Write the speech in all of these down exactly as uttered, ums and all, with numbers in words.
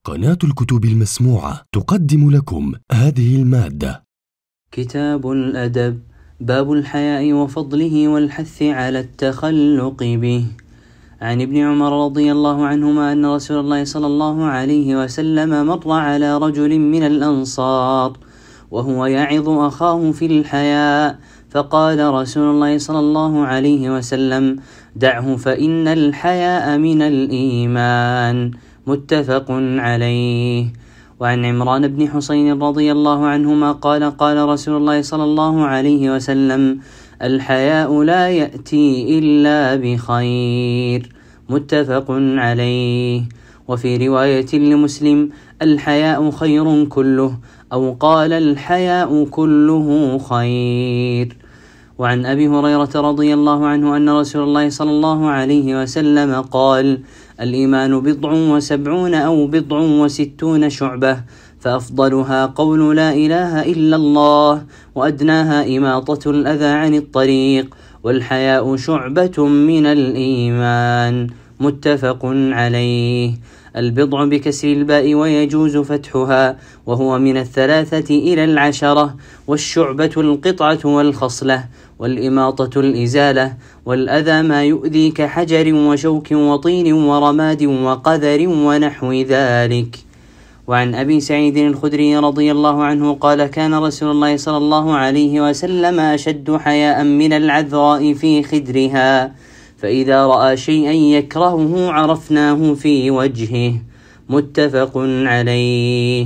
قناة الكتب المسموعة تقدم لكم هذه المادة. كتاب الأدب، باب الحياء وفضله والحث على التخلق به. عن ابن عمر رضي الله عنهما أن رسول الله صلى الله عليه وسلم مر على رجل من الأنصار وهو يعظ أخاه في الحياء، فقال رسول الله صلى الله عليه وسلم: دعه فإن الحياء من الإيمان. متفق عليه. وعن عمران بن حسين رضي الله عنهما قال: قال رسول الله صلى الله عليه وسلم: الحياء لا يأتي إلا بخير. متفق عليه. وفي رواية لمسلم: الحياء خير كله، أو قال: الحياء كله خير. وعن أبي هريرة رضي الله عنه أن رسول الله صلى الله عليه وسلم قال: الإيمان بضع وسبعون أو بضع وستون شعبة، فأفضلها قول لا إله إلا الله، وأدناها إماطة الأذى عن الطريق، والحياء شعبة من الإيمان. متفق عليه. البضع بكسر الباء ويجوز فتحها، وهو من الثلاثة إلى العشرة. والشعبة القطعة والخصلة، والإماطة الإزالة، والأذى ما يؤذي كحجر وشوك وطين ورماد وقذر ونحو ذلك. وعن أبي سعيد الخدري رضي الله عنه قال: كان رسول الله صلى الله عليه وسلم أشد حياء من العذراء في خدرها، فإذا رأى شيئا يكرهه عرفناه في وجهه. متفق عليه.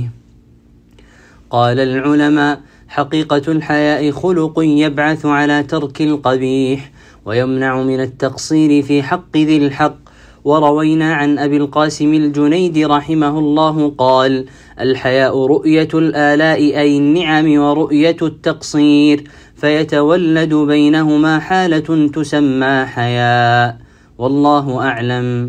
قال العلماء: حقيقة الحياء خلق يبعث على ترك القبيح، ويمنع من التقصير في حق ذي الحق. وروينا عن أبي القاسم الجنيد رحمه الله قال: الحياء رؤية الآلاء أي النعم ورؤية التقصير، فيتولد بينهما حالة تسمى حياء. والله أعلم.